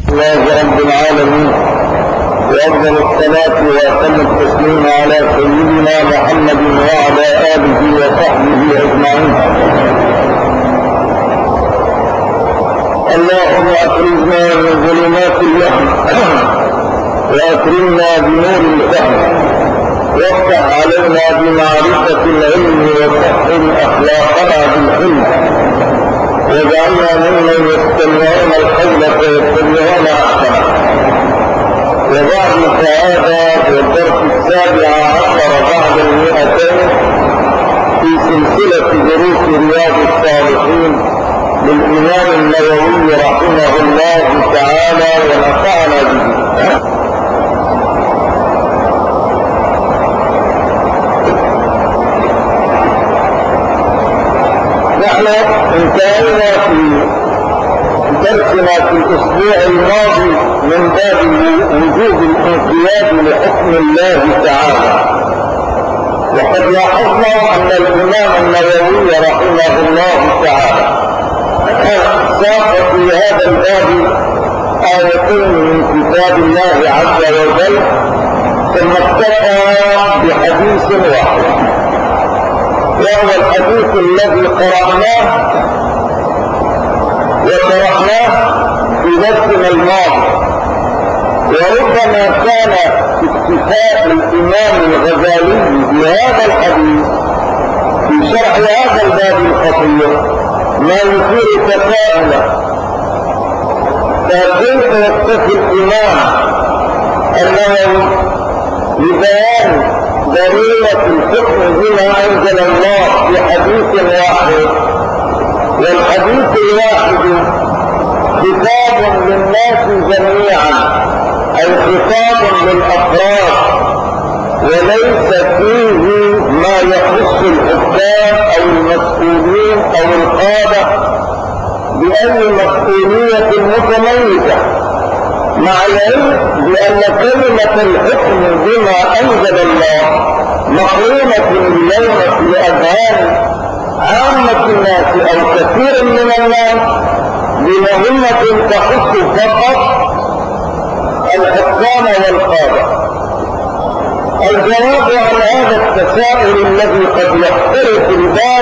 الله رب العالمين، وأفضل الصلاة وأتم التسليم على سيدنا محمد وعلى آله وصحبه أجمعين. اللهم أخرجنا من ظلمات الوهم وأكرمنا بنور الفهم، وافتح علينا بمعرفة العلم وسهل أخلاقنا بالحلم، واجعلنا ممن يستمعون القول فيتبعون أحسنه. وبعد فهذا الدرس 17 بعد 200 في سلسلة دروس رياض الصالحين للإمام النووي رحمه الله تعالى ونفعنا به. نحن انتهينا في درسنا في الأسبوع الماضي من باب وجوب الانقياد لحكم الله تعالى، وقد لاحظنا أن الإمام النووي رحمه الله تعالى ساق في هذا الباب آيتين من كتاب الله عز وجل، ثم اكتفى بحديث واحد، وهو الحديث الذي قرأناه وشرحناه في درسنا الماضي. وربما كان اكتفاء الإمام الغزالي بهذا الحديث في شرح هذا الباب الخطير ما يثير تساؤلا، فكيف يكتفي الإمام النووي ببيان ضرورة الحكم بما أنزل الله في حديث واحد، والحديث الواحد خطاب للناس جميعا، أي خطاب للأفراد، وليس فيه ما يخص الحكام أو المسؤولين أو القادة بأي مسؤولية متميزة، مع العلم بأن كلمة الحكم بما أنزل الله مقرونة اليوم في أذهان عامة الناس أو كثير من الناس بمهمة تخص فقط الحكام والقادة. الجواب عن هذا التساؤل الذي قد يختلف البال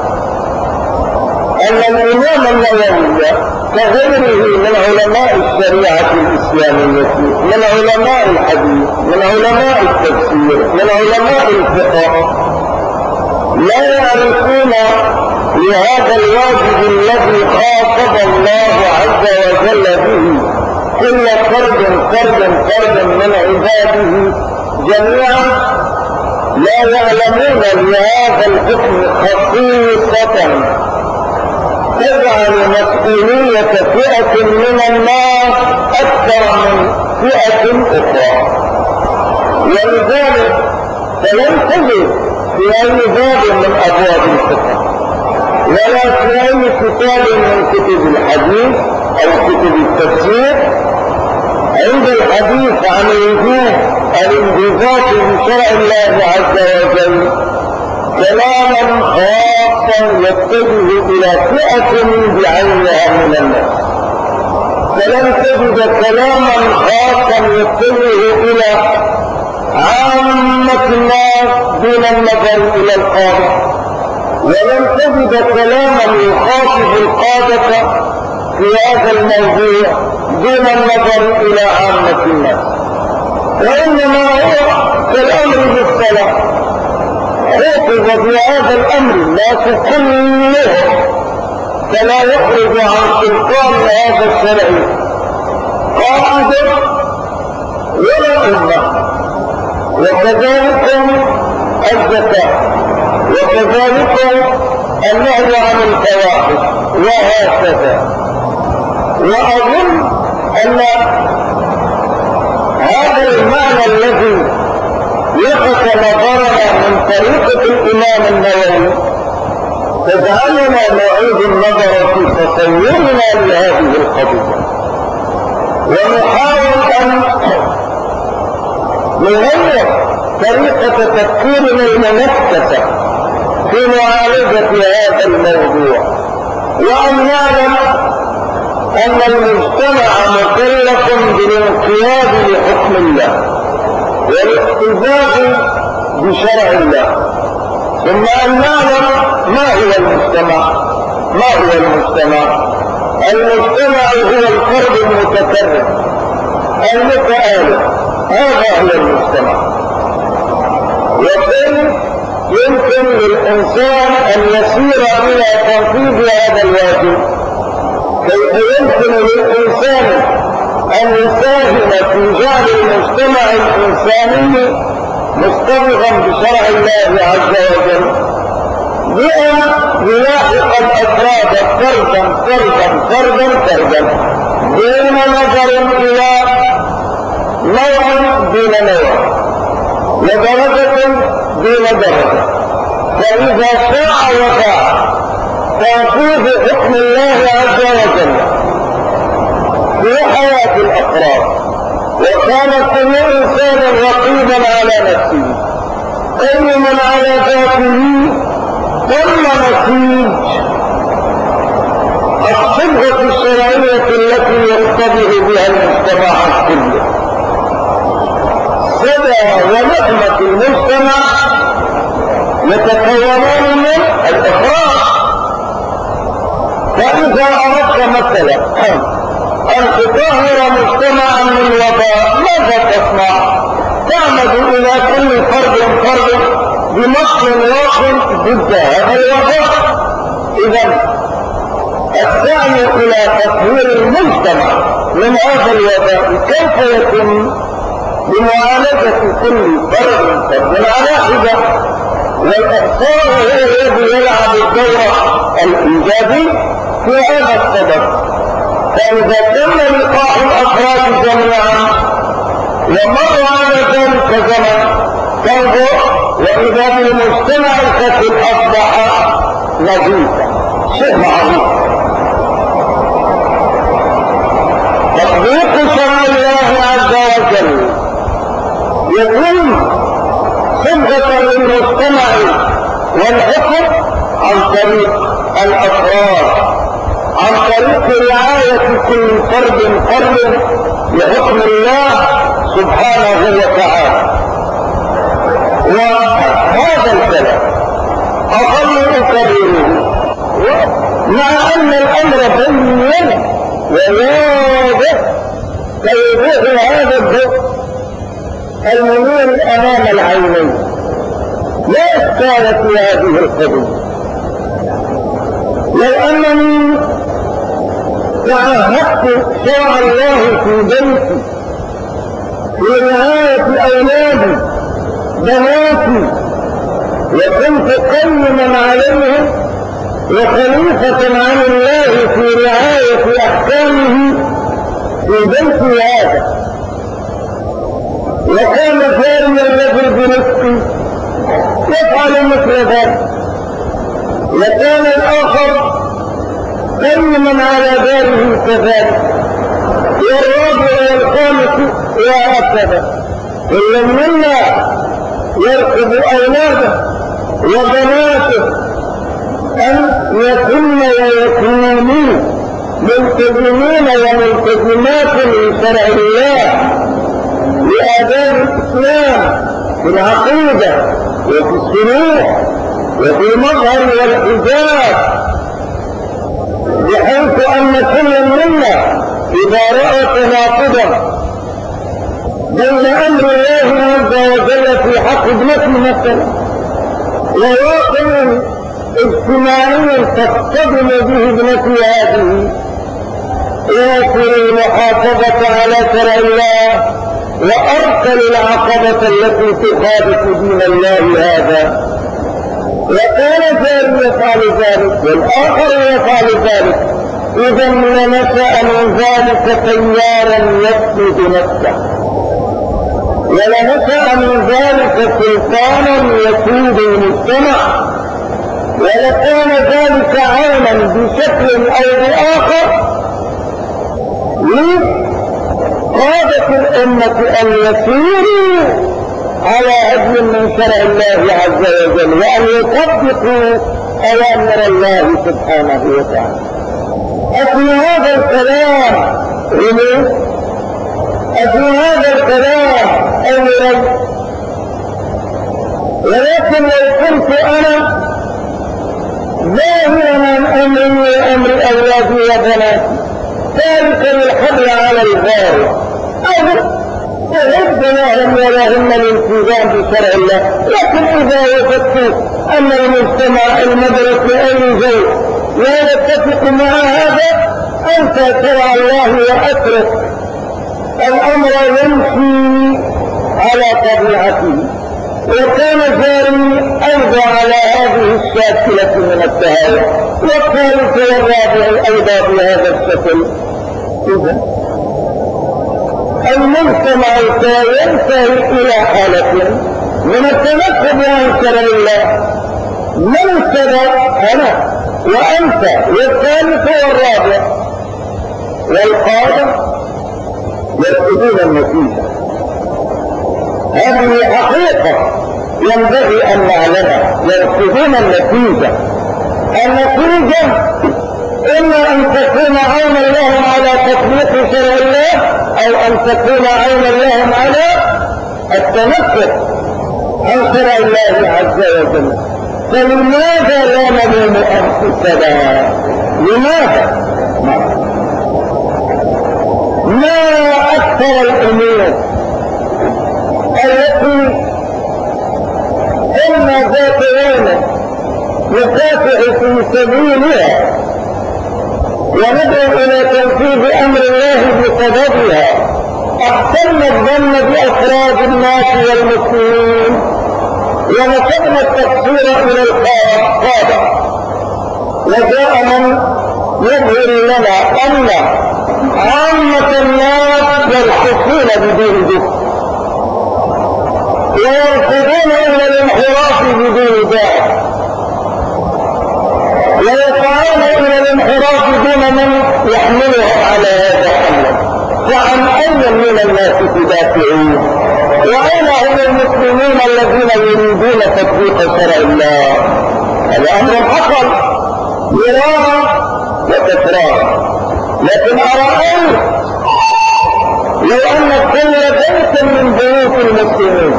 أن الإمام النووي كغيره من علماء الشريعة الإسلامية، من علماء الحديث، من علماء التفسير، من علماء الفقه، لا يعرفون لهذا الواجب الذي خاطب الله عز وجل به كل فرد من عباده جميعا، لا يعلمون لهذا الحكم خصيصة تجعل مسؤولية فئة من الناس أكثر من فئة أخرى. ولذلك فلن تجد في أي باب من أبواب الفقه ولا في أي كتاب من كتب الحديث أو كتب التفسير عند الحديث عن وجوب الانضباط بشرع الله عز وجل كلاما خاصا يتجه إلى فئة بعينها من الناس. فلن تجد كلاما خاصا يتجه إلى عامة الناس دون النظر إلى القادة، ولن تجد كلاما يخاطب القادة في هذا الموضوع دون النظر إلى عامة الناس، وإنما هو كالأمر بالصلاة، خاطب في هذا الأمر الناس كلهم فلا يخرج عن سلطان هذا الشرع قاعدة ولا أمة. وكذلك الزكاة، وكذلك النهي عن الفواحش، وهكذا. وأظن أن هذا المعنى الذي لفت نظرنا من طريقة الإمام النووي تجعلنا نعيد النظر في تصورنا لهذه القضية، ونحاول أن نغير طريقة تفكيرنا المنكسة في معالجة هذا الموضوع، وأن نعلم أن المجتمع مكلف بالانقياد لحكم الله والاقتداء بشرع الله. ثم أن نعلم ما هو المجتمع. المجتمع هو الفرد المتكرر المتآلف، هذا هو المجتمع. وكيف يمكن للإنسان أن يسير إلى تنفيذ هذا الواجب؟ كيف يمكن للإنسان أن يساهم في جعل المجتمع الإنساني مصطبغا بشرع الله عز وجل بأن يلاحق الأفراد فردا دون نظر إلى نوع دون نوع ودرجة دون درجة. فإذا شاء وفاء تنفيذ حكم الله عز وجل في حياة الأفراد، وكان كل إنسان رقيبا على نفسه قيما على ذاته، ثم نتيج الصبغة الشرعية التي يقتضي بها المجتمع كله. سدى ونعمة المجتمع يتكونان من الإفراد. فإذا أردت مثلا أن تطهر مجتمعا من وباء ماذا تصنع؟ تعمد إلى كل فرد بمصر واحد ضد هذا الوباء. إذا السعي إلى تطهير المجتمع من هذا الوباء كيف يتم؟ بمعالجة كل فرد على حدة، والإحصاء هو الذي يلعب الدور الإيجابي في هذا السبب. فإذا تم لقاء الأفراد جميعا ومر على ذلك زمن تنظر وإذا بالمجتمع الكثير أصبح نظيفا، شيء معروف. تطبيق شرع الله عز وجل يكون صبغة للمجتمع والحكم عن طريق الأفراد، عن طريق رعاية كل فرد لحكم الله سبحانه وتعالى. وهذا الكلام أظل أكرره مع أن الأمر بين وواضح كيوضوح هذا الضوء المنير أمام العينين. لا إشكال في هذه القضية. لو أنني تعهدت شرع الله في بيتي في رعاية أولادي بناتي وكنت قيما عليهم وخليفة عن الله في رعاية أحكامه في بيتي هذا، وكان جاري الرجل بنفسي يفعل مثل ذلك، وكان الآخر قيما على داره كذلك، والرابع والخامس وهكذا. كل منا يركب أولاده وبناته أن يكون ويكونوا ملتزمين وملتزمات لشرع الله، لآداب الإسلام في العقيدة وفي السلوك وفي المظهر والحجاب، بحيث أن كل منا إذا رأى تناقضا بين أمر الله عز وجل في حق ابنته مثلا وواقع اجتماعيا تصطدم به ابنتي هذه، يأكل المحافظة على شرع الله وأرسل العقبة التي تخالف دين الله هذا، وكان جاري يفعل ذلك والآخر يفعل ذلك، إذا لنشأ من ذلك تيارا يفسد نفسه، ولنشأ من ذلك سلطانا يسود المجتمع، ولكان ذلك عاما بشكل أو بآخر لقادة الأمة أن يسيروا على هدي من شرع الله عز وجل وأن يطبقوا أوامر الله سبحانه وتعالى. أفي هذا الكلام غلو؟ أفي هذا الكلام أولا؟ ولكن لو كنت أنا ظاهرا عن أمري وأمر أولادي وبناتي ذلك للحبل على الغار أعد لهم ولهم الالتزام بشرع الله. لكن إذا وجدت أن المجتمع المدرسي أي شيء لا يتفق مع هذا أنت شرع الله وأترك الأمر يمشي على طبيعته. وكان جاري أيضا على هذه الشاكلة من التهاون، والثالث والرابع أيضا بهذا الشكل. إذن المجتمع ينتهي إلى حالة من التنكب عن شرع الله. من السبب؟ أنا وأنت والثالث والرابع والقادم يفقدون النتيجة. هذه حقيقة ينبغي أن نعلمها. يفقدون النتيجة. النتيجة إما أن تكون عونا لهم على تطبيق شرع الله أو أن تكون عونا لهم على التنكر عن شرع الله عز وجل. فلماذا لا نلوم أنفسنا؟ لماذا؟ ما أكثر الأمور التي إما ذات يوم نكافح في سبيلها وندعو إلى تنفيذ أمر الله بسببها. أحسن الظن بأفراد الناس والمسلمين ونسبنا التفسير إلى القادة. وجاء من يظهر لنا أن عامة الناس يرقصون بدون ذكر ويركضون إلى الانحراف بدون ذلك ويسعون إلى الانحراف دون من يحملهم على هذا الأمر. فعن أي من الناس تدافعون؟ وأين هم المسلمين الذين يريدون تطبيق شرع الله؟ هذا أمر حصل مرارا وتكرارا. لكن أرأيت لو أن كل بيت من بيوت المسلمين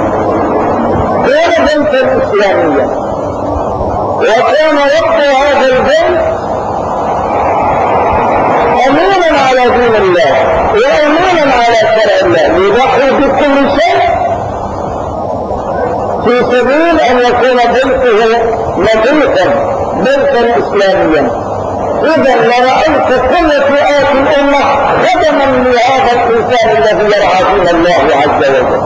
كان بيتا إسلاميا وكان رب هذا البيت أمينا على دين الله وأمينا على شرع الله يضحي بكل شيء في سبيل أن يكون بيته نظيفا بيتا إسلاميا. إذا لرأيت كل فئات الأمة خدما لهذا الإنسان الذي يرعى دين الله عز وجل.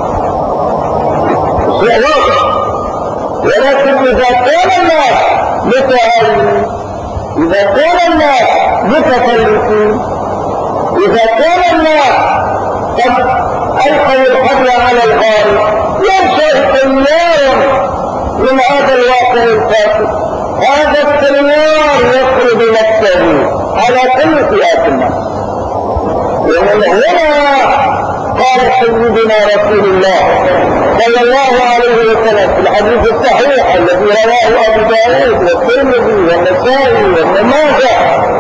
شيء واضح. ولكن إذا كان الناس متهاونين، إذا كان الناس متفلتين، إذا كان الناس قد ألقوا الحبل على الغار ينشأ تيار من هذا الواقع الفاسد. هذا التيار يفرض نفسه على كل فئات الناس. ومن هنا قال سيدنا رسول الله صلى الله عليه وسلم في الحديث الصحيح الذي رواه أبو داود والترمذي والنسائي وابن ماجه: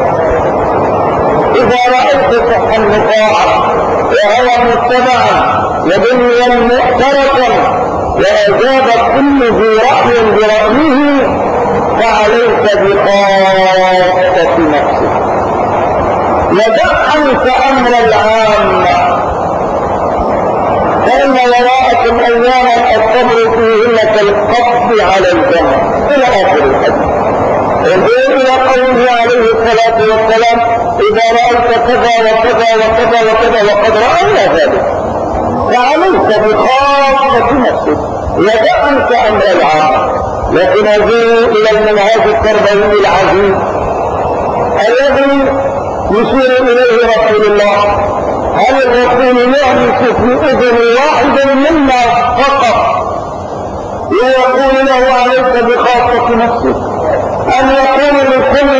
إذا رأيت صحا مطاعا وهوى متبعا ودنيا مؤتركا وأجاب كل ذي رأي برأيه فعليك بخاصة نفسك ودع عنك أمر العامة فإن وراءكم أياما الصبر فيهن كالقبض على الجمر إلى آخر الحديث. انظروا إلى قوله عليه الصلاة والسلام: إذا رأيت كذا وكذا وكذا وكذا وقد رأينا ذلك فعليك بخاصة نفسك ودع عنك أمر العامة. لكن نجي إلى المنهج التربوي العزيز الذي يشير إليه رسول الله. هل الرسول يهمس في أذن واحد منا فقط ويقول له عليك بخاصة نفسك، أن يكون لكل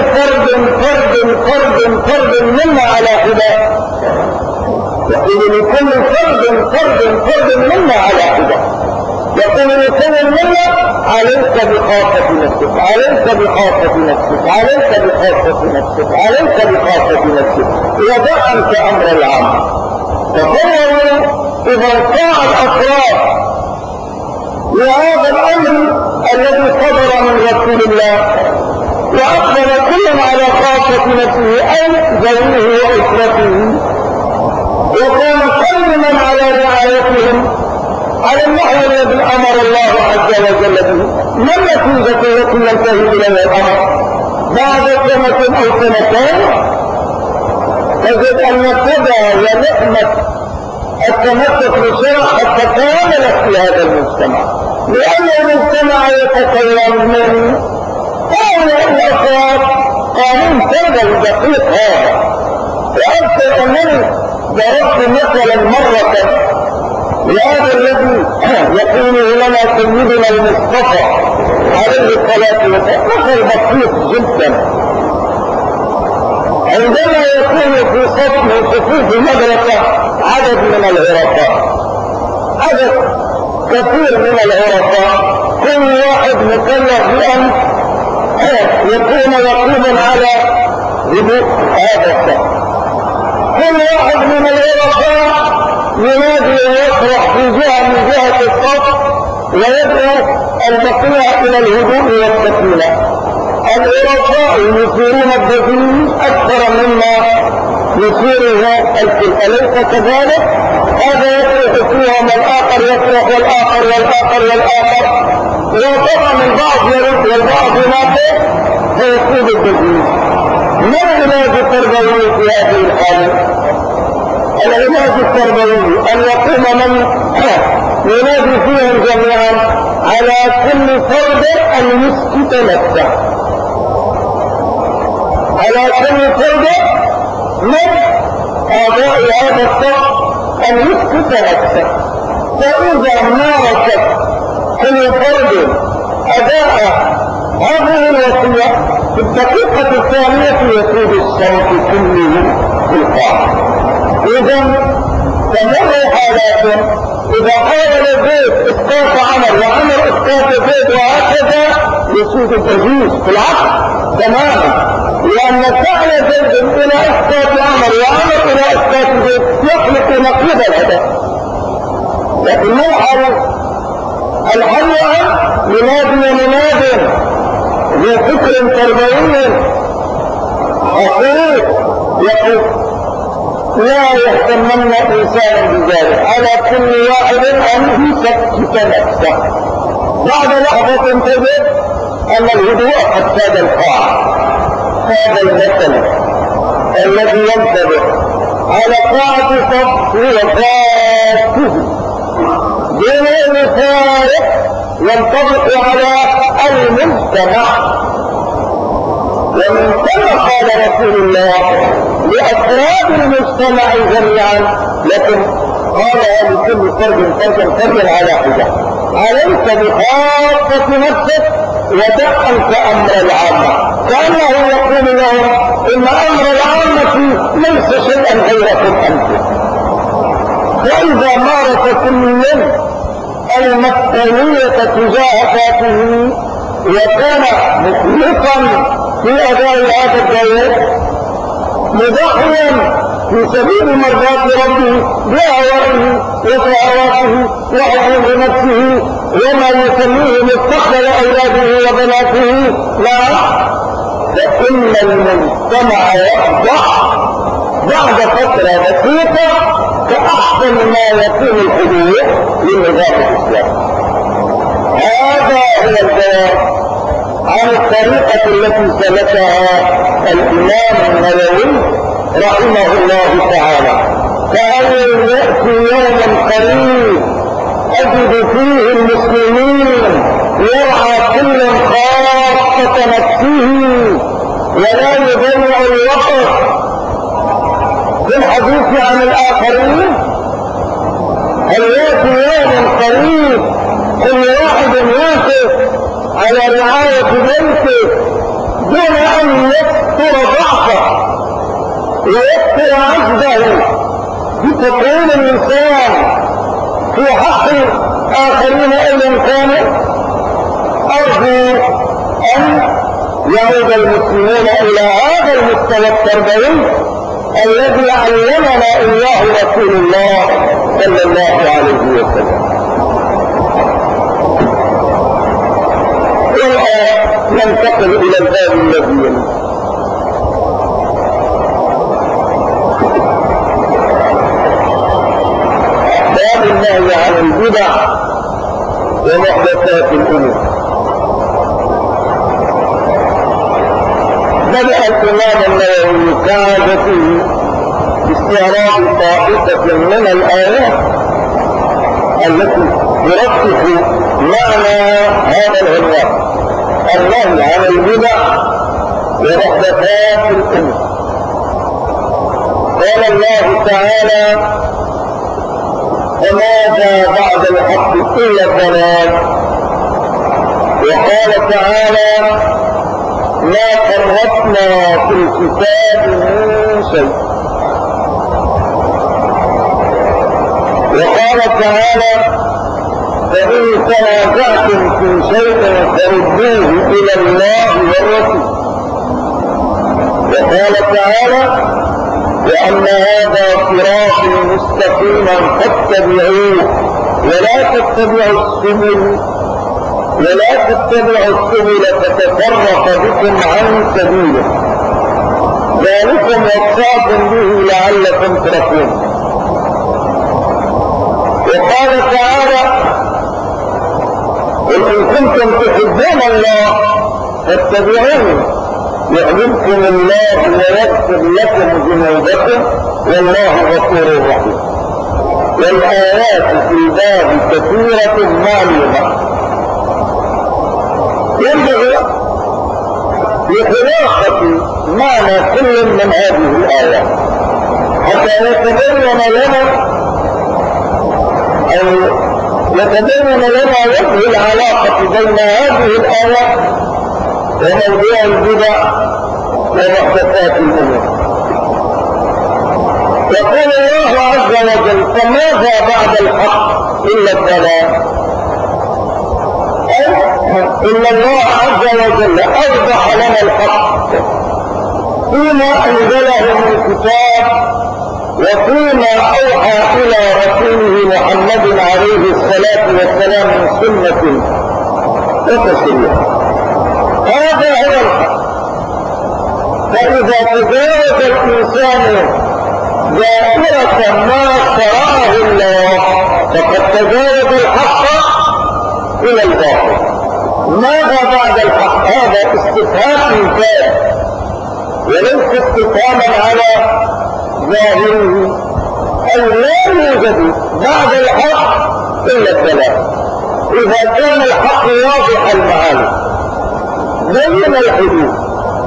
فرد منا على حدة؟ يقول لكل فرد منا على حدة. يقول الإنسان منك عليك بخاصة نفسك، عليك بخاصة نفسك، عليك بخاصة نفسك، عليك بخاصة نفسك، ودع عنك أمر العام. تصوروا إذا انقطع الأفراد لهذا الأمر الذي صدر من رسول الله وأقبل كل على خاصة نفسه أي زوجه وأسرته، وكان قيما على رعايتهم على النحو الذي أمر الله عز وجل به. ما النتيجة التي ينتهي إليها الأمر بعد سنة أو سنتين؟ تجد أن الهدى ونعمة التمسك بالشرع قد تكاملت في هذا المجتمع، لأن المجتمع يتكون من هؤلاء الأفراد قانون تربوي دقيق هذا. وأذكر أنني ضربت مثلا مرة لهذا الذي يقوله لنا سيدنا المصطفى عليه الصلاة والسلام، مثل بسيط جدا. عندما يكون في صف من صفوف المدرسة عدد من العرفاء، عدد كثير من العرفاء، كل واحد مكلف بأن يكون رقيبا على هدوء هذا الصف. كل واحد من العرفاء ينادي ويصرخ في جهة من جهة الصف ويدعو البقية إلى الهدوء والسكينة. العرفاء يثيرون الضجيج أكثر مما يثيره الكل، أليس كذلك؟ هذا يصرخ فيهم، الآخر يصرخ والآخر والآخر والآخر، وطبعا البعض يرد والبعض ينافق فيصيب الضجيج. ما العلاج التربوي في هذه الحالة؟ العلاج التربوي أن يقوم من ينادي فيهم جميعا على كل فرد أن يسكت نفسه، على كل فرد من أعضاء هذا الصف أن يسكت نفسه. فإذا مارست كل فرد أداء هذه الوصية في الدقيقة الثانية يصيب الصوت كله في القاع. إذا تمر حالات، إذا حاول زيد إسقاط عمر وعمر إسقاط زيد وهكذا يصيب التجويز في العقل تماما، لأن فعل زيد إلى إسقاط عمر وعمر إلى إسقاط زيد يخلق نقيض الهدف. لكن ما الحل ينادي مناد ذو فكر تربوي حقيقي يقول لا يهتمن إنسان بذلك، على كل واحد أن يسكت نفسه. بعد لحظة تجد أن الهدوء قد ساد القاع. هذا المثل الذي ينتبه على قاعة صف هو ذاته دون فارق ينطبق على المجتمع. ومن ثم قال رسول الله لأفراد المجتمع جميعا، لكن قال لكل فرد على حدة، عليك بخاصة نفسك ودع عنك أمر العامة. كأنه يقول لهم إن أمر العامة ليس شيئا غيركم أنتم. فإذا مارس كل المسؤولية تجاه ذاته وكان مخلصا في أداء هذا الدور مضحيا في سبيل مرضاة ربه بأهوائه وشهواته وحقوق نفسه وما يسميه مستقبل أولاده وبناته، لا، فإن المجتمع يصبح بعد فترة بسيطة كأحسن ما يكون الحدود للنظام الإسلامي. هذا هو الجواب عن الطريقة التي سلكها الإمام النووي رحمه الله تعالى. فأن يأتي يوم قريب أجد فيه المسلمين يرعى كل خاصة نفسه ولا يضيع الوقت في الحديث عن الآخرين. هل يأتي يوم قريب كل واحد يوقف على رعاية بيته دون أن يكثر ضعفه ويكثر عجزه بتكوين الإنسان في حق آخرين أيضا كانوا. أرجو أن يعود المسلمون إلى هذا المستوى التربوي الذي علمنا إياه رسول الله صلى الله عليه وسلم. والآن ننتقل إلى الباب الذي يلي. باب النهي عن البدع ومحدثات الأمور. بدأ الإمام النووي كعادته باستعراض طائفة من الآيات التي ترسخ معنى هذا العنوان: النهي عن البدع ومحدثات الأمور. قال الله تعالى: وماذا بعد الحق إلا الضلال. وقال تعالى: ما فرطنا في الكتاب من شيء. وقال تعالى: فإن تنازعتم في شيء فردوه إلى الله والرسول. وقال تعالى: وأن هذا صراطي مستقيما فاتبعوه ولا تتبعوا السبل فتفرق بكم عن سبيله ذلكم وصاكم به لعلكم ترحمون. وقال تعالى: قل إن كنتم تحبون الله فاتبعوني يحببكم الله ويغفر لكم ذنوبكم والله غفور رحيم. والآيات في الباب كثيرة معلومة. ينبغي لخلاصة معنى كل من هذه الآيات حتى يتبين لنا وجه العلاقة بين هذه الآيات وموضوع البدع ومحدثات الأمور. يقول الله عز وجل: فماذا بعد الحق إلا الضلال. إن الله عز وجل أوضح لنا الحق فيما أنزله من كتاب وفيما أوحى إلى رسوله محمد عليه الصلاة والسلام من سنة وتشريع. هذا هو الحق. فإذا تجاوز الإنسان دائرة ما شرعه الله فقد تجاوز الحق إلى الباطل. ماذا بعد الحق؟ هذا استفهام انسان وليس استفهاما على ظاهره. أي لا يوجد بعد الحق إلا الضلال. إذا كان الحق واضح المعاني بين الحدود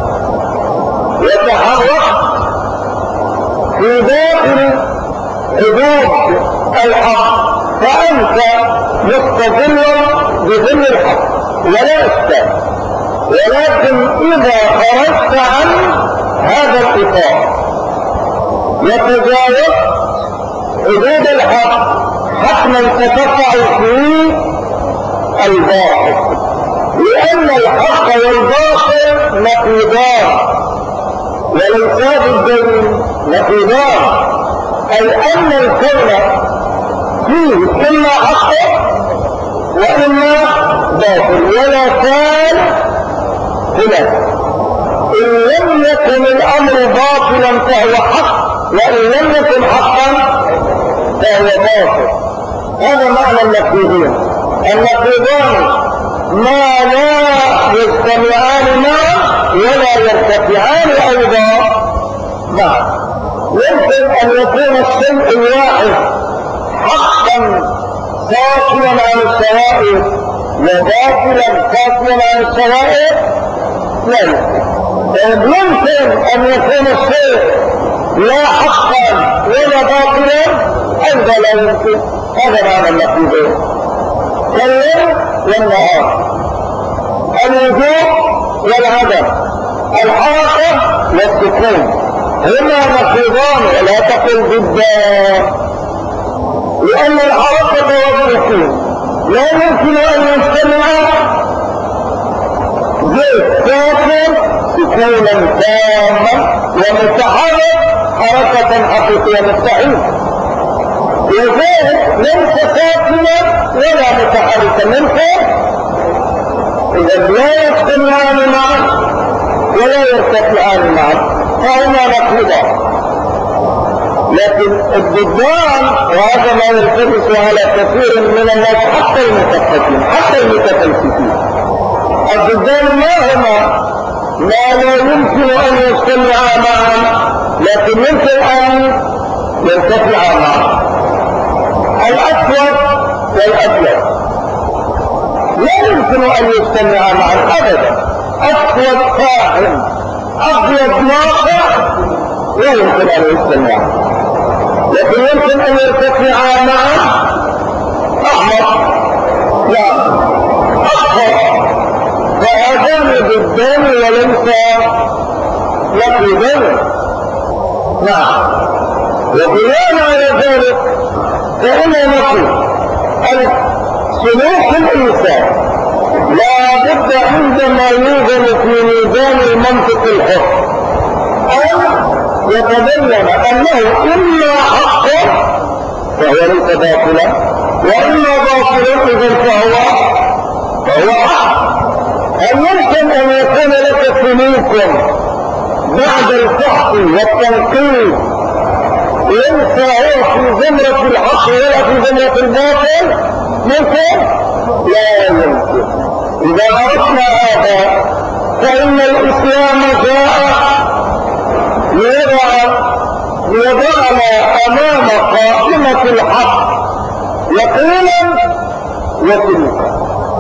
يتحرك في داخل حدود الحق فأنت مستظل بظل الحق ولا أشتاك. ولكن إذا خرجت عن هذا الإطار وتجاوزت حدود الحق حتما ستقع في الباطل، لأن الحق والباطل نقيضان وليس بالدليل نقيضان. أي أن الكون فيه إما حق وإما باطل ولا كان خلاف. إن لم يكن الأمر باطلا فهو حق وإن لم يكن حقا فهو باطل. هذا معنى النقيضين. النقيضان ما لا يجتمعان معا ولا يرتفعان أيضا معا. يمكن أن يكون الشيء الواحد حقا ساكنا عن الشوائب وباطلا ساكنا عن الشوائب لا يمكن أن يكون الشيء لا حقا ولا باطلا أيضا لا يمكن. هذا معنى النقيضين. الليل والنهار، الوجود والعدم، الحركة والسكون هما نقيضان ولا تقل ضدان، لأن الحركة والسكون لا يمكن أن يجتمع زيت كافر سكونا تاما ومتحرك حركة حقيقية مستحيل، وزيت ليس ساكنا ولا متحركا من فوق، إذا لا يجتمعان معا ولا يرتفعان معا، فهما نقيضان. لكن الضدان، وهذا ما يلتبس على كثير من الناس حتى المثقفين حتى المتفلسفين، الضدان ما هما؟ ما لا يمكن ان يجتمعا معا لكن يمكن ان يرتفعا معا. الاسود والابيض لا يمكن ان يجتمعا معا ابدا، اسود فاحم ابيض ناقع لا يمكن ان يجتمعا، لكن يمكن ان يرتفعا معا. احمر لا اصفر، فهذان ضدان وليس نقيضان. نعم، وبناء على ذلك فإننا نقول سلوك الإنسان لا بد عندما يوزن في ميزان المنطق الحر أن يتبين أنه إما حق فهو ليس باطلا، وإما باطلا إذا فهو حق. هل يمكن أن يكون لك سلوك بعد الفحص والتنقيب ليس هو في زمرة الحق ولا في زمرة الباطل؟ ممكن؟ لا يمكن. إذا عرفنا هذا فإن الإسلام جاء ليضعنا أمام قائمة الحق يقينا وسلوكا.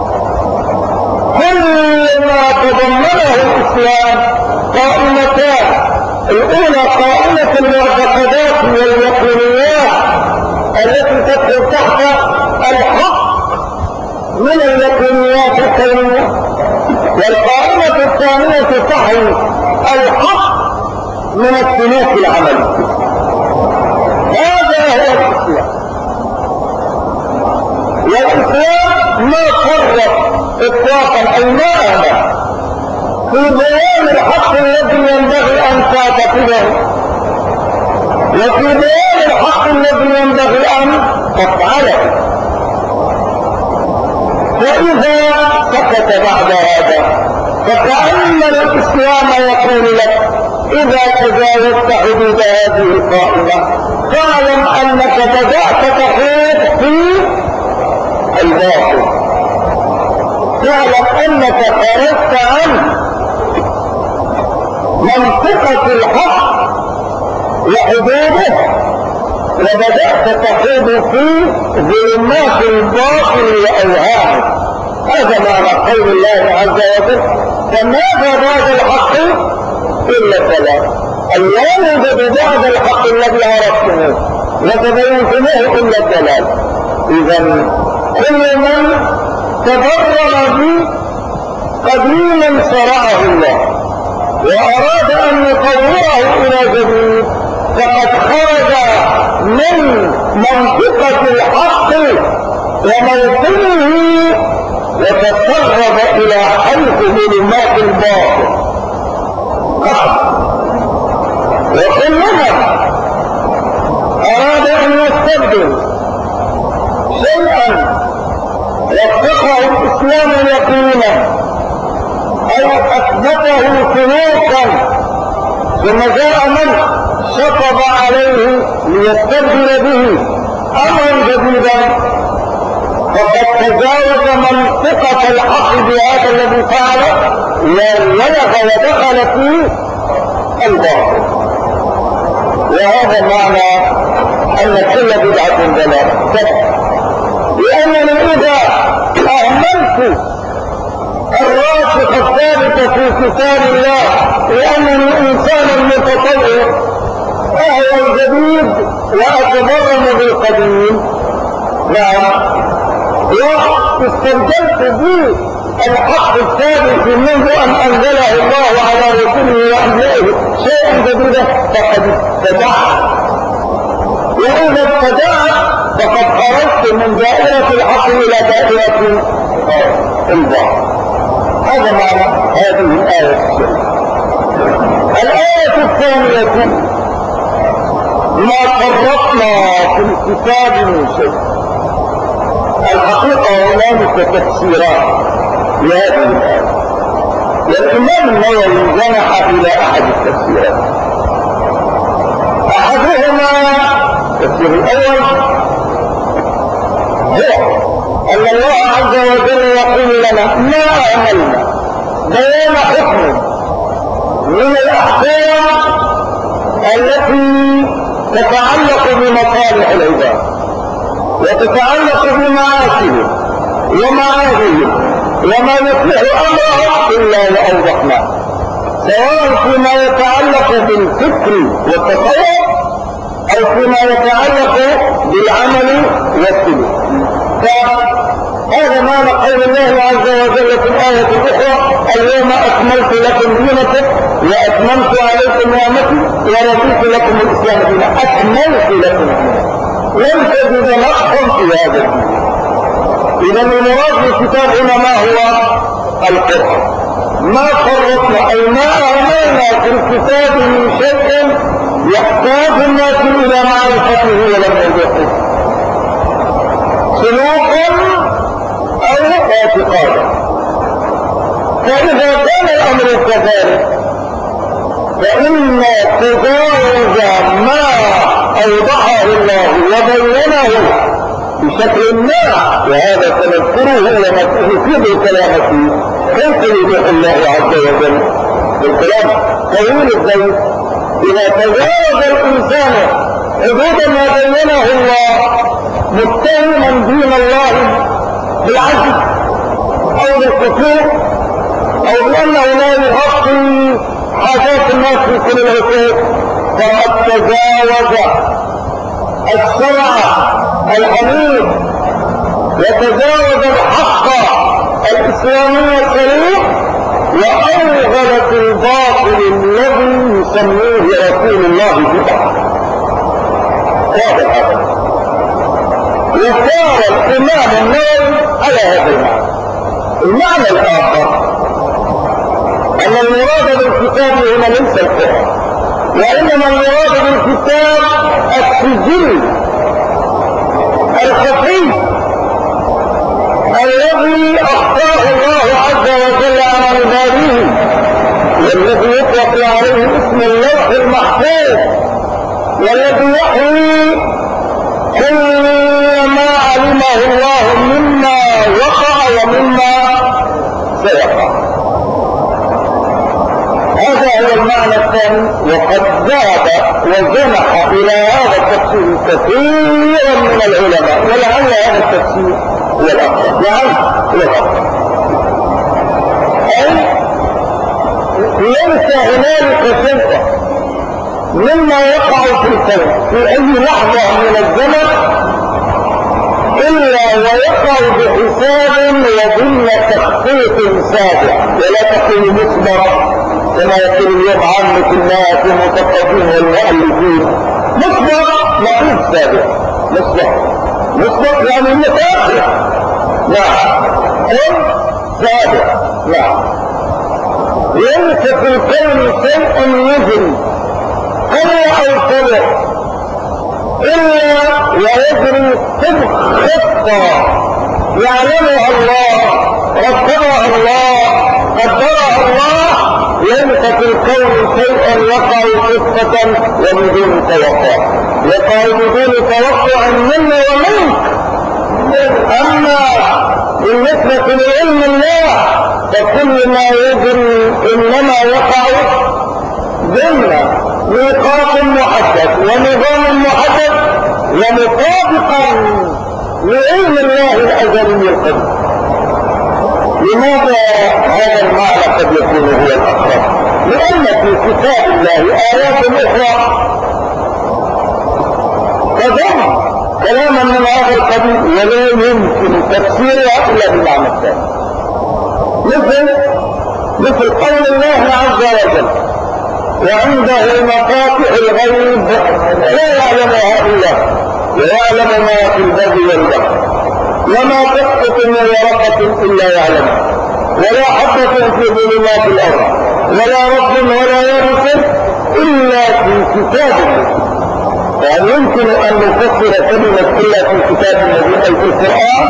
كل ما تضمنه الإسلام قائمتان: الأولى قائمة المعتقدات واليقينيات التي تدخل تحت الحق من اليقينيات الكونية، والقائمة الثانية تحوي الحق من السلوك العملي. هذا هو الإسلام. والإسلام ما فرق اطلاقا اي ما أهدى في بيان الحق الذي ينبغي ان تعتقده وفي بيان الحق الذي ينبغي ان تفعله. فإذا سكت بعد هذا فكأن الإسلام يقول لك: إذا تجاوزت حدود هذه القائمة فاعلم أنك بدأت تخوض في الباطل، تعلم أنك خرجت عن منطقة الحق وحدوده وبدأت تخوض في ظلمات الباطل وأوهامه. هذا معنى قول الله عز وجل: فماذا بعد الحق إلا الضلال. لا يوجد بعد الحق الذي عرفتموه وتبينتموه إلا الضلال. إذا كل من تبرم به قديما شرعه الله وأراد أن يطوره إلى جديد فقد خرج من منطقة الحق وموطنه وتسرب إلى حيث ظلمات الباطل. وكل من أراد أن يستبدل شيئا وفقه الإسلام يقينا أو أثبته سلوكا ثم جاء من شطب عليه ليستبدل به أمرا جديدا فقد تجاوز منطقة الحق بهذا الذي فعله ولغ ودخل في الباطل. وهذا معنى أن كل بدعة ضلالة، لأنني إذا أهملت الراسخ الثابت في كتاب الله لأنني إنسان متطور أهوى الجديد وأتبرم بالقديم، نعم، واستبدلت به الحق الثابت منذ أن أنزله الله على رسوله وأنبيائه شيئا جديدا فقد ابتدعت، وإذا ابتدعت فقد خرجت من دائرة الحق إلى دائرة الباطل. هذا معنى هذه الآية الشريفة. الآية الثانية: ما فرطنا في الكتاب من شيء. الحقيقة هنالك تفسيرات لهذه الآية، والإمام النووي جنح إلى أحد التفسيرات. أحدهما التفسير الأول هو أن الله عز وجل يقول لنا ما عملنا بيان حكم من الأحكام التي تتعلق بمصالح العباد وتتعلق بمعاشهم ومعادهم وما يصلح أمرهم إلا وأوضحناه، سواء فيما يتعلق بالفكر والتصور أو فيما يتعلق بالعمل والسلوك. فهذا معنى قول الله عز وجل في الآية الأخرى: اليوم أكملت لكم دينكم وأتممت عليكم نعمتي ورضيت لكم الإسلام دينا. أكملت لكم دينكم، لم تجد نقصا في هذا الدين. إذا المراد بالكتاب هنا ما هو؟ القرآن. ما فرطنا أي ما أهملنا في الكتاب من شيء يحتاج الناس إلى معرفته ولم يدركه، سلوكا أو اعتقادا. فإذا كان الأمر كذلك فإن تجاوز ما أوضحه الله وبينه بشكل ما، وهذا سنذكره ونفيد الكلام فيه، كيف يوضح الله عز وجل بالكلام طويل الزيت. إذا تجاوز الإنسان حدود ما بينه الله متهما دين الله بالعجز أو بالقصور أو بأنه لا يغطي حاجات الناس في كل العصور، فقد تجاوز الشرع الحنيف وتجاوز الحق الإسلامي الصريح وأوغل في الباطل الذي يسميه رسول الله بدعة. هذا وصار الإمام النووي على هذا المعنى. المعنى الآخر أن المراد بالكتاب هنا ليس القرآن، وإنما المراد بالكتاب السجل الخفي الذي أخطاه الله عز وجل عن عباده، والذي يطلق عليه اسم اللوح المحفوظ، والذي يحوي كل ما علمه الله مما وقع ومما سيقع. هذا هو المعنى الثاني. وقد ذهب وجنح إلى هذا التفسير كثيرا من العلماء، ولعل هذا التفسير هو الأقرب. أي ليس هنالك شيء مما يقع في الكون في أي لحظة من الزمن إلا ويقع بحساب وضمن تخطيط سابق، ولا تكون مسبق كما يقول اليوم عامة الناس المثقفين والمؤلفين. مسبق نقيض سابق. مسبق يعني متأخر. نعم. سابق. نعم. ليس في الكون شيء يجري قل أو سبق إلا ويجري طبق خطة يعلمها الله، رتبها الله، قدرها الله. ليس في الكون شيء يقع خطة وبدون توقع، يقع بدون توقع منا ومنك. أما بالنسبة لعلم الله فكل ما يجري إنما يقع ضمن ميقات محدد ونظام محدد ومطابقا لعلم الله الأزلي القديم. لماذا هذا المعنى قد يكون هو الأقرب؟ لأن في كتاب الله آيات أخرى تضم كلاما من هذا القبيل ولا يمكن تفسيرها إلا بالمعنى الثاني، مثل قول الله عز وجل: وعنده مفاتح الغيب لا يعلمها إلا هو ويعلم ما في البر والبحر، وما تسقط من ورقة إلا يعلمها، ولا حبة في ظلمات الأرض، ولا رطب ولا يابس إلا في كتاب. فهل يمكن أن نفسر كلمة إلا في كتاب مبين في القرآن؟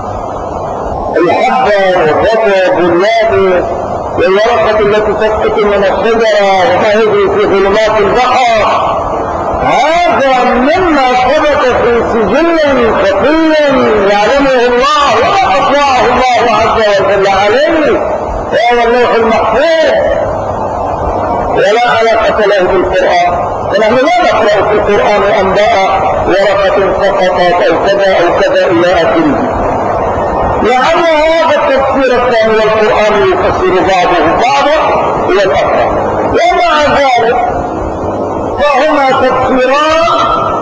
الحبة والرطب واليابس والورقة التي تسقط من الشجرة وما يجري في ظلمات البحر، هذا مما ثبت في سجل خفي يعلمه الله وما أطلعه الله عز وجل عليه، وهو اللوح المحفوظ، ولا علاقة له بالقرآن. فنحن لا نقرأ في القرآن أنباء ورقة سقطت أو كذا أو كذا إلى آخره، لأن هذا التفسير الثاني والقرآن يفسر بعضه بعضا هو الأقرب. ومع ذلك فهما تفسيران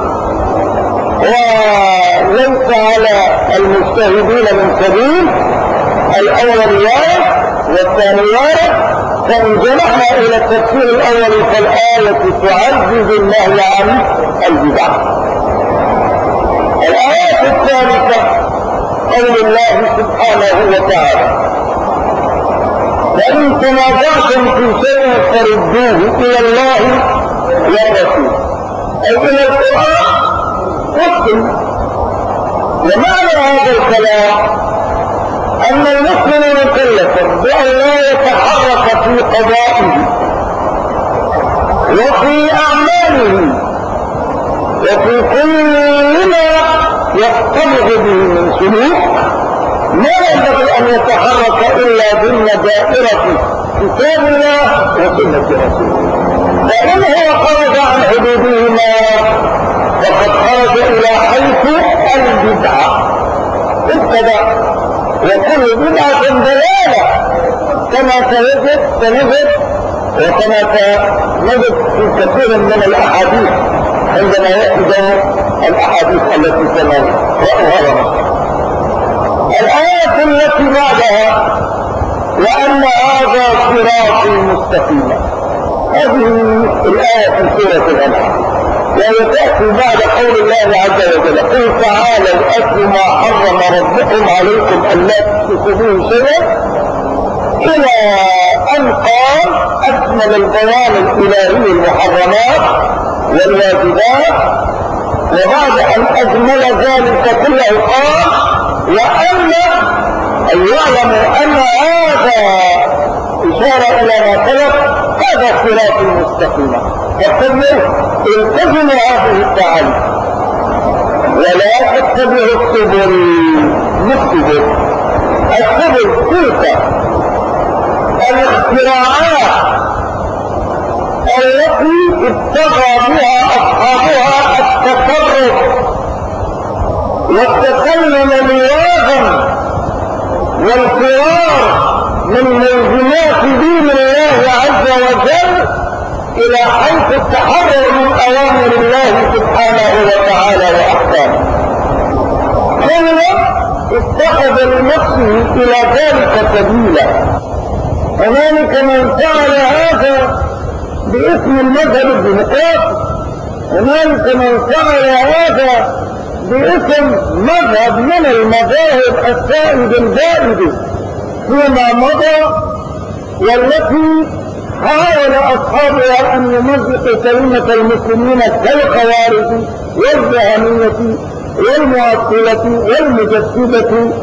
وليس على المجتهدين من سبيل، الأول رواية والثاني رواية. فإن جمعنا إلى التفسير الأول فالآية تعزز النهي عن البدع. الآية الثالثة قول الله سبحانه وتعالى: فإن تنازعتم في شيء فردوه إلى الله والرسول، أي إلى القرآن والسنة. ومعنى هذا الكلام أن المسلم مكلف بأن لا يتحرك في قضائه وفي أعماله وفي كل ما يقترب به من سلوك، ما ينبغي أن يتحرك إلا ضمن دائرة كتاب الله وسنة رسوله. فإن هو خرج عن حدودهما فقد خرج إلى حيث البدعة ابتدأ، وكل بدعة ضلالة كما سنجد وكما سنجد في كثير من الأحاديث عندما يأتي الأحاديث التي سنقرأها. الآية التي بعدها: وأن هذا صراطي مستقيما، هذه الآية في سورة الأنعام، وهي تأتي بعد قول الله عز وجل: قل تعالوا أتل ما حرم ربكم عليكم ألا تشركوا به شيئا، إلى أن قال أكمل البيان الإلهي المحرمات والواجبات، وبعد أن أجمل ذلك كله قال: وأن أن يعلموا أن هذا إشارة إلى ما سلف، هذا صراط مستقيم، التزموا هذه التعاليم ولا تتبعوا السبل. السبل تلك الاختراعات التي ابتغى بها أصحابها التفرد والتسلم للوازم والفرار من ملزمات دين الله عز وجل إلى حيث التحرر من أوامر الله سبحانه وتعالى وأحكامه. ثم اتخذ لنفسه إلى ذلك سبيلا. هنالك من فعل هذا باسم المذهب الديمقراطي، هنالك من فعل هذا باسم مذهب من المذاهب السائد البائد فيما مضى، والتي حاول أصحابها أن يمزقوا كلمة المسلمين كالخوارج والجهمية والمعطلة والمجسدة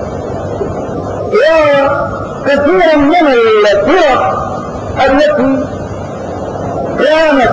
وكثيرا من الفرق التي كانت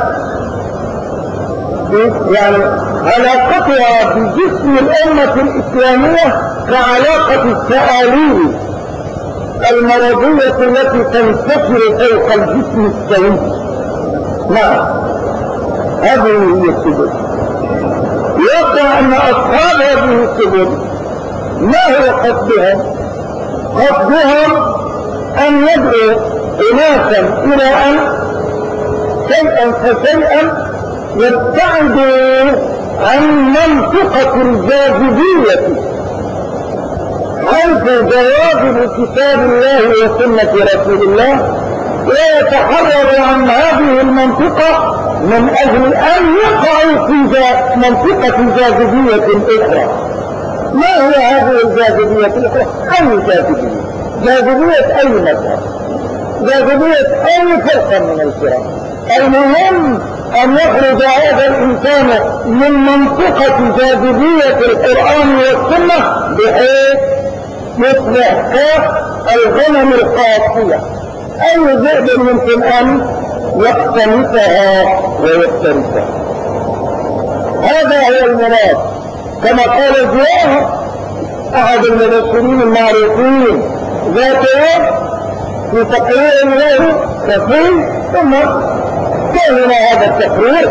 يعني علاقتها بجسم الأمة الإسلامية كعلاقة السآليل المرضية التي تنتشر فوق الجسم السوي. نعم، هذه هي السبل. يقع أن أصحاب هذه السبل ما هو قصدهم؟ قصدهم أن يدعو أناسا إلى أن شيئا فشيئا يبتعدوا عن منطقة الجاذبية حيث جواز كتاب الله وسنة رسول الله، ويتحرر عن هذه المنطقة من أجل أن يقعوا في منطقة جاذبية أخرى. ما هي هذه الجاذبية الأخرى؟ أي جاذبية؟ جاذبية أي مكان؟ جاذبية أي فرقة من الفرق؟ المهم أن يخرج هذا الإنسان من منطقة جاذبية القرآن والسنة بحيث يصبح كالغنم القاسية، أي ذئب يمكن أن يقتنصها ويفترسها. هذا هو المراد، كما قال زياد أحد المبشرين المعروفين ذات يوم في تقرير له كثير، ثم كان هذا التقرير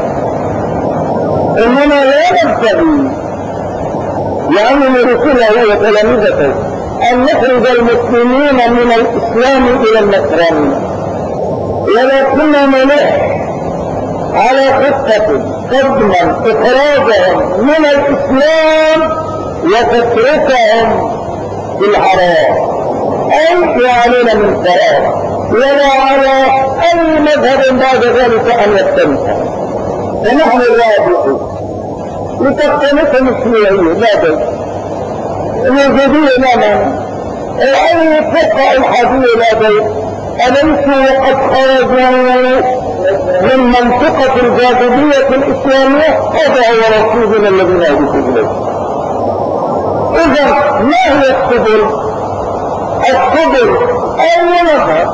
إننا لا نبتغي يعني رسله وتلامذته أن نخرج المسلمين من الإسلام إلى النصرانية، ولكننا نلح على خطة تضمن إخراجهم من الإسلام وتتركهم في الحرام، أي يعلن من فراغ، ولا على أي مذهب بعد ذلك أن يختلفه. فنحن الرابعون لتختلفهم الشيوعية لا بد الوجودية لا مانع، أي فرقة الحادية لا بد، أليسوا وقد خرجوا من منطقة الجاذبية الإسلامية؟ هذا هو رسولنا الذي نهدف إليه. إذا ما هي السبل؟ السبل أي مذهب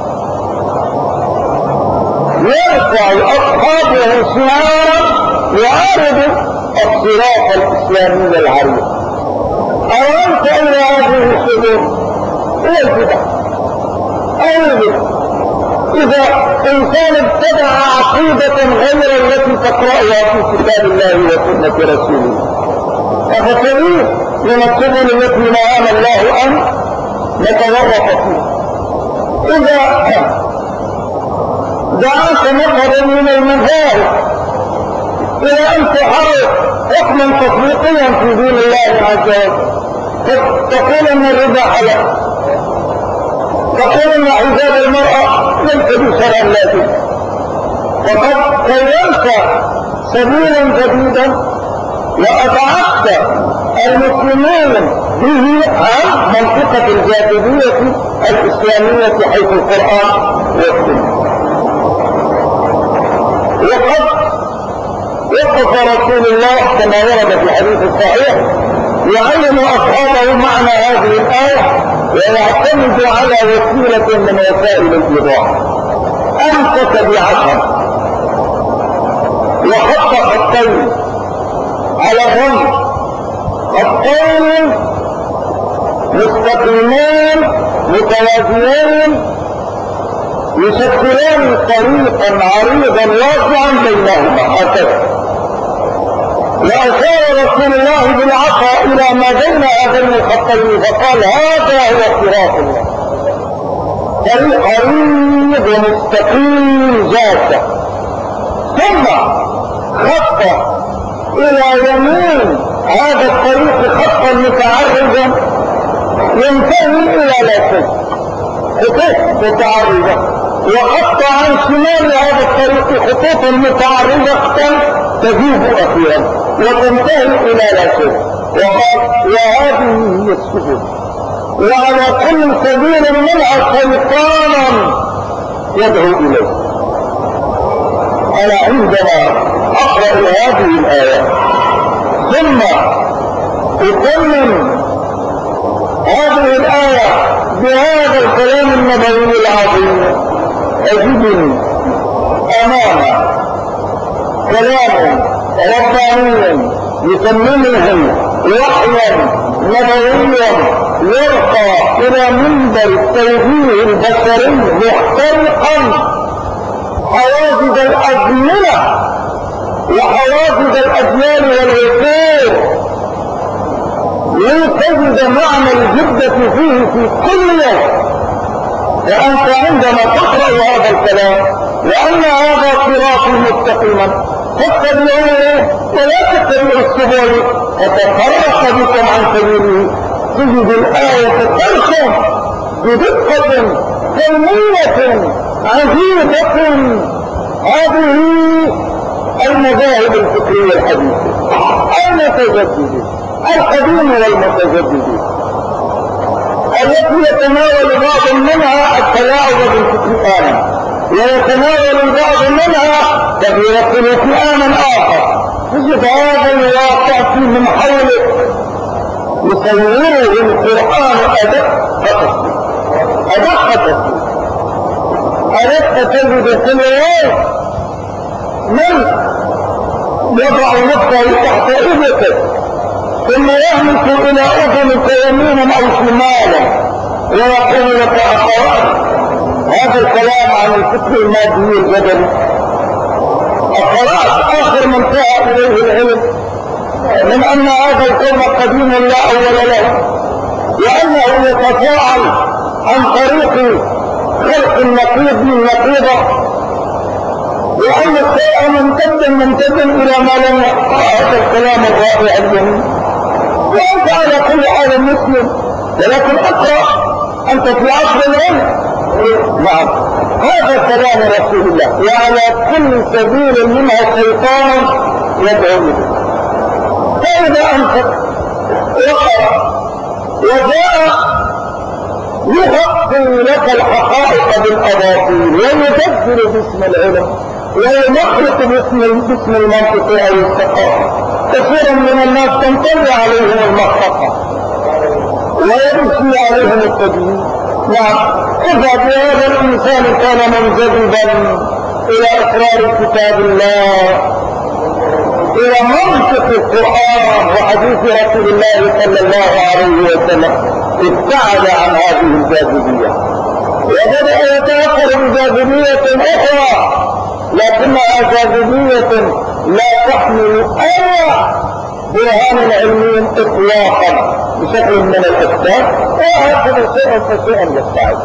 يرفع أصحابه شعارا يعارض الصراط الإسلامي العريض. أرأيت أن هذه السبل هي البدع أو البدع. إذا إنسان ابتدع عقيدة غير التي تقرأها في كتاب الله وسنة رسوله ففتريد من السبل التي نهانا الله أن نتورط فيها. إذا دعاك مذهب من المذاهب إلى أن تحرك حكما تطبيقيا في دين الله عز وجل، تقول أن الربا حلال، تقول أن حجاب المرأة ليس بشرع لازم، وقد قيمت سبيلا جديدا وأبعدت المسلمين به عن منطقة الجاذبية الإسلامية حيث القرآن والسنة. وقد وقف رسول الله كما ورد في الحديث الصحيح يعلم أصحابه معنى هذه الآية ويعتمد على وسيلة من وسائل الإيضاح. أمسك بعشر وخط خطين على الرمل، خطين مستقيمين متوازيين يشكلان طريقا عريضا واسعا بينهما هكذا. وأشار رسول الله بالعصا إلى ما بين هذين الخطين فقال هذا هو صراط الله، طريق عريض ومستقيم جادة. ثم خط إلى يمين هذا الطريق خطا متعرضا ينتهي إلى لا شيء، خطوط متعرضة، وخط عن شمال هذا الطريق خطوط متعرضة تجيب أخيرا وتنتهي إلى لا شيء. وهذه هي السبل، وعلى كل سبيل منها شيطانا يدعو إليه. أنا عندما أقرأ هذه الآية ثم أتمم هذه الآية بهذا الكلام النبوي العظيم أجدني أمام كلام رباني يتممه وحيا نبويا يرقى إلى منبر التوجيه البشري محترقا حواجز الأزمنة وحواجز الأجيال والعصور لتجد معنى الجدة فيه في كل يوم. وأنت عندما تقرأ هذا الكلام لأن هذا صراط مستقيما فاتبعوه ولا تتبعوا السبل فتفرق بكم عن سبيله. تجد الآية ترسم بدقة علمية عجيبة. هذه المذاهب الفكرية الحديثة المتجددة القديم والمتجددين التي يتناول بعض منها التلاعب بالفكر آمن ويتناول البعض منها تغيير في آمن آخر يجب هذا الواقع فيه من حوله يصوره القرآن أدق تجد كل يوم من يضع نفسه تحت إيدته ثم يهمس إلى أذنك يمينا أو شمالا ويقول لك أقرأت هذا الكلام عن الفكر المادي الجدلي أقرأت آخر من انتهى إليه العلم من أن هذا الكون قديم لا أول له وأنه يتفاعل عن طريق خلق النقيض من نقيضة وأن الشيء ممتد إلى ما لم يقع هذا الكلام الرائع الجميل وأنت على كل حال مسلم ولكن أقرأ أنت في عصر العلم نعم هذا كلام رسول الله وعلى كل سبيل منها شيطان يدعو به فإذا أنفق وقرأ وجاء يغطي لك الحقائق بالأباطيل ويبدل باسم العلم ويمخلق باسم المنطق أو الثقافة كثيرا من الناس تنتهي عليهم المخططة ويمشي عليهم التدين نعم إذا بهذا الإنسان كان منجذبا إلى أسرار كتاب الله إلى منطق القرآن وحديث رسول الله صلى الله عليه وسلم ابتعد عن هذه الجاذبية وبدأ يتأثر بجاذبية أخرى لكنها جاذبية لا تحمل أي برهان علمي إطلاقا بشكل من الأسباب وهكذا شيئا فشيئا يبتعد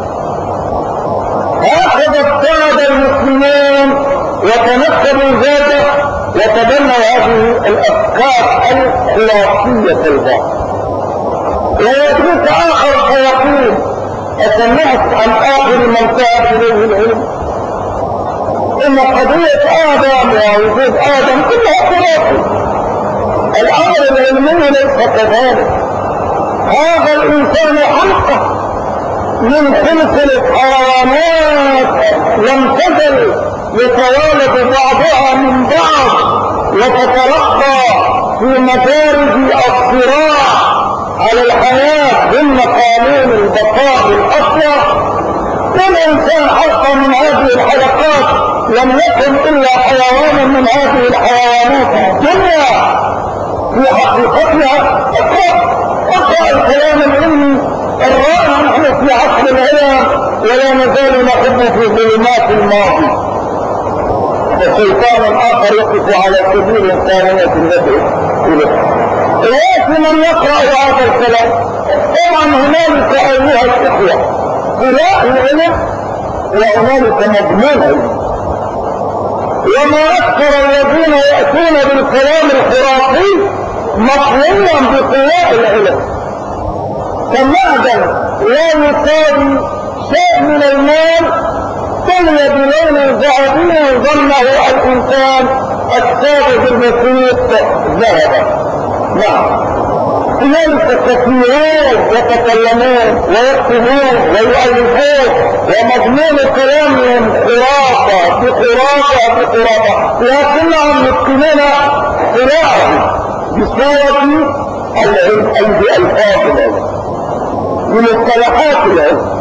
هكذا ابتعد المسلمين وتنكبوا ذاته وتبنوا هذه الأفكار الخلاصية الباطلة ويجلس آخر فيقول أسمعت عن آخر من كان إليه العلم إن قضية آدم ووجود آدم كلها خرافة الأمر العلمي ليس كذلك هذا الإنسان حلقة من سلسلة حيوانات لم تزل يتوالد بعضها من بعض وتترقى في مدارج الصراع على الحياة ضمن قانون البقاء الأصلح والإنسان حلقة من هذه الحلقات لم يكن إلا حيوانا من هذه الحيوانات الدنيا في حقيقتها اقرأ الكلام العلمي الرائع نحن في عصر العلم ولا نزال نحب في ظلمات الماضي وشيطان آخر يقف على سبيل ثانية الندعو ويأتي من يقرأ هذا الكلام طبعا هنالك أيها الإخوة قراء العلم وهنالك مضمون علم وما أكثر الذين يأتون بالكلام الخرافي مطلوبا بقراء العلم كمعدن لا يساوي شيء من المال تلي بلون ذهبي ظنه الإنسان السابق المسيط ذهبا نعم هنالك كثيرون يتكلمون ويكتبون ويؤلفون ومضمون كلامهم خرافة بخرافة لكنهم يتقنون قراءة بصورة العلم أي بألفاظ العلم بمصطلحات العلم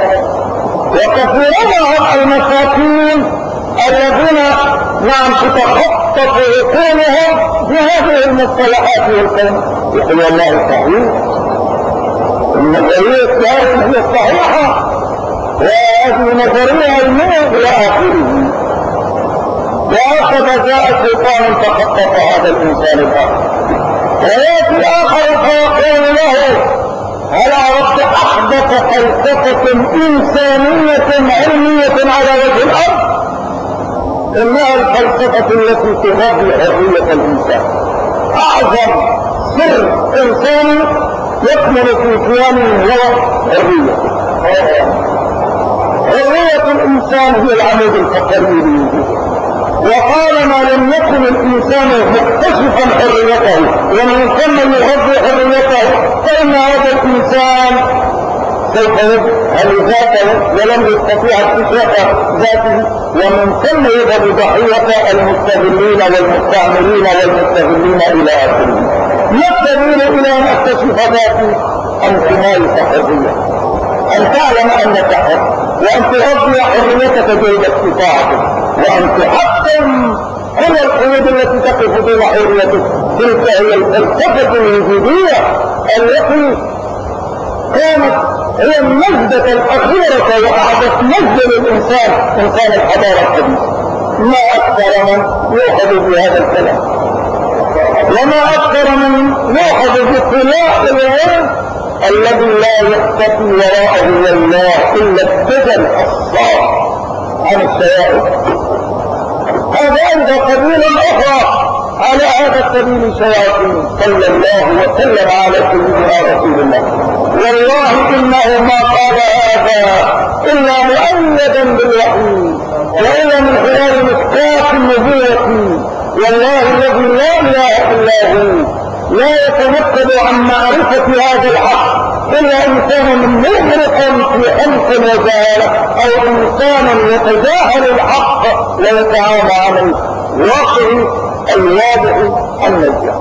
وكثيرون المساكين الذين نعم تتخطط عقولهم بهذه المصطلحات والكلام يقول الله صحيح النظرية الثانية هي الصحيحة وهذه نظرية علمية إلى آخره وهكذا جاء الشيطان تخطط هذا الإنسان الآخر ويأتي آخر فيقول له هل عرفت أحدث فلسفة إنسانية علمية على وجه الأرض إنها الفلسفة التي تغذي حرية الإنسان أعظم سر إنساني يكمن في كيانه هو حرية الإنسان هي العمود الفقري لوجوده وطالما لم يكن الإنسان مكتشفا حريته ومن ثم يغذي حريته فإن هذا الإنسان سوف يجهل ذاته ولم يستطيع اكتشاف ذاته ومن ثم يذهب ضحية المستغلين والمستعمرين والمستغلين إلى آخره. ما الدليل إلى أن أكتشف ذاتي؟ أن تمارس حرية، أن تعلم أنك حر، وأن تغذي حريتك جيد استطاعتك، وأن تحكم كل القيود التي تقف دون حريتك. تلك هي الفلسفة الوجودية التي كانت هي النجدة الأخيرة وأحدث نجدة للإنسان، إنسان الحضارة الحديثة. ما أكثر من يؤخذ بهذا الكلام، وما أكثر من يؤخذ باطلاع العلم الذي لا يختفي وراءه والله إلا الدجل الصعب عن الشوائب. هذا أيضا قبيل أخرى على هذا السبيل شياطين. صلى الله وسلم على سيدنا رسول الله. والله إنه ما قال هذا إلا مؤيدا بالوحي وإلا من خلال مشكاة النبوة. والله الذي لا إله إلا هو لا يتنقل عن معرفة هذا الحق إلا إنسان مغرق في أنف وجهالة أو إنسان يتجاهل الحق ويتعامى عن الواقع الواضح النجاح.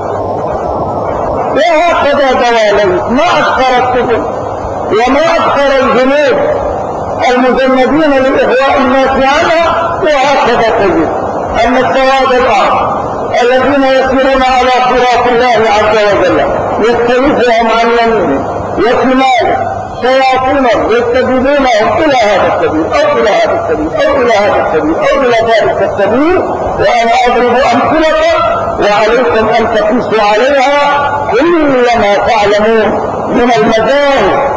وهكذا دواليت ما أكثر السبل وما أكثر الجنود المجندين لإغواء الناس عنها. وهكذا تجد أن السواد الأعظم الذين يسيرون على صراط الله عز وجل يستلفهم عن يمينه وشماله شياطينهم يستجيبونهم إلى هذا السبيل أو إلى هذا السبيل أو إلى هذا السبيل أو إلى ذلك السبيل. وأنا أضرب أمثلة وعليكم أن تقيسوا عليها كل ما تعلمون من المذاهب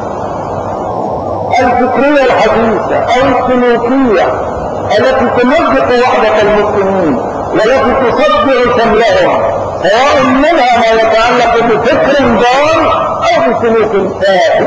الفكرية الحديثة أو السلوكية التي تمزق وحدة المسلمين والتي تصدع شملهم، سواء منها ما يتعلق بفكر ضال أو بسلوك فاسد.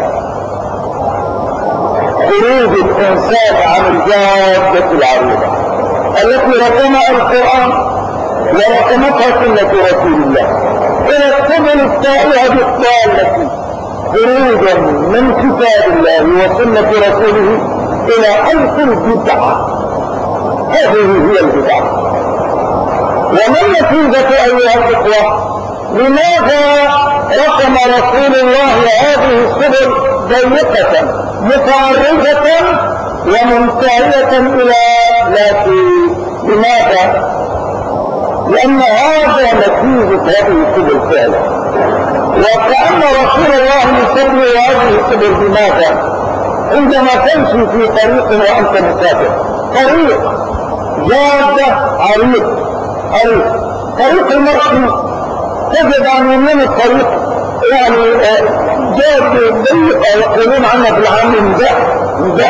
خروج الإنسان عن الجادة العريضة التي رسمها القرآن ورسمتها سنة رسول الله إلى السبل التائهة الضالة، خروجا من كتاب الله وسنة رسوله إلى ألف البدعة. هذه هي البدعة. وما النتيجة أيها الإخوة؟ لماذا رسم رسول الله هذه السبل ضيقة متعرجة ومنتهية إلى لا شيء؟ لماذا؟ لأن هذا نتيجة هذه السبل فعلا. وكأن رسول الله يسمي هذه السبل بماذا؟ عندما تمشي في طريق وأنت مسافر، طريق جادة عريض طريق المرحي تجد عن يمين الطريق يعني جادة ضيقة يقولون عنها في العام مزاح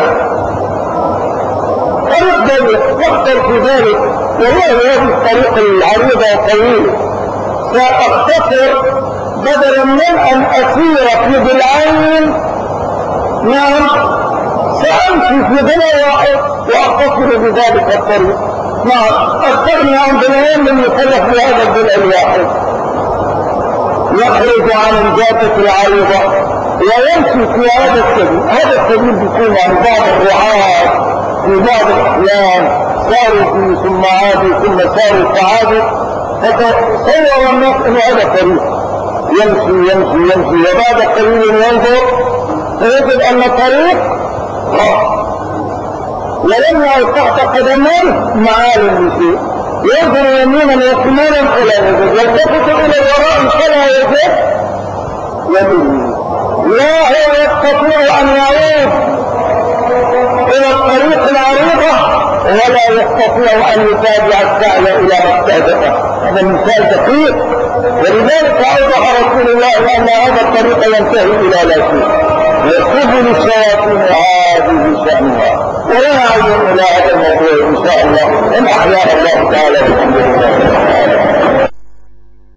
طريق ضيق يخطر في ذلك وهي هذه الطريق العريضة الطويلة. سأختصر بدلا من أن أسير في ضلعين، نعم سأمشي في ضلع واحد وأختصر بذلك الطريق. نعم أستغني عن ضلعين من يكلف بهذا الضلع الواحد، يخرج عن الجادة العريضة ويمشي في هذا السبيل. هذا السبيل بيكون عن بعض الرعاة في بعض الأحيان ساروا فيه ثم عادوا ثم ساروا فعادوا، فتصور الناس أن هذا طريق يمشي وبعد قليل ينظر فيجد أن الطريق ولم يعد تحت قدميه معالم بشيء، ينظر يمينا وشمالا فلا يجد، يلتفت إلى الوراء فلا يجد يمين. لا هو يستطيع أن يعود إلى الطريق العريضة ولا يستطيع أن يتابع السعي إلى مستهدفه. هذا مثال دقيق. ولذلك أوضح رسول الله أن هذا الطريق ينتهي إلى لا شيء، وسبل الشياطين هذه شأنها. ولا نعود إلى هذا الموضوع إن شاء الله إن أحيانا الله تعالى.